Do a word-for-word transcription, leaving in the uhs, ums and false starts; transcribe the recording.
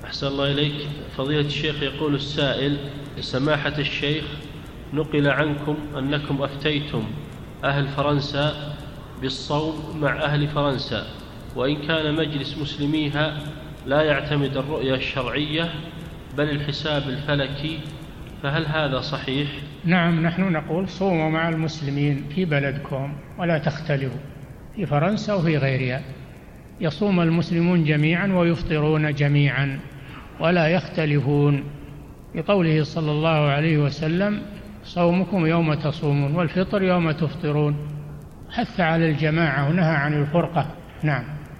أحسن الله إليك. فضيلة الشيخ، يقول السائل: سماحة الشيخ، نقل عنكم أنكم أفتيتم أهل فرنسا بالصوم مع أهل فرنسا، وإن كان مجلس مسلميها لا يعتمد الرؤية الشرعية بل الحساب الفلكي، فهل هذا صحيح؟ نعم، نحن نقول صوموا مع المسلمين في بلدكم ولا تختلفوا، في فرنسا وفي غيرها يصوم المسلمون جميعا ويفطرون جميعا ولا يختلفون، بقوله صلى الله عليه وسلم: صومكم يوم تصومون والفطر يوم تفطرون. حث على الجماعة ونهى عن الفرقة. نعم.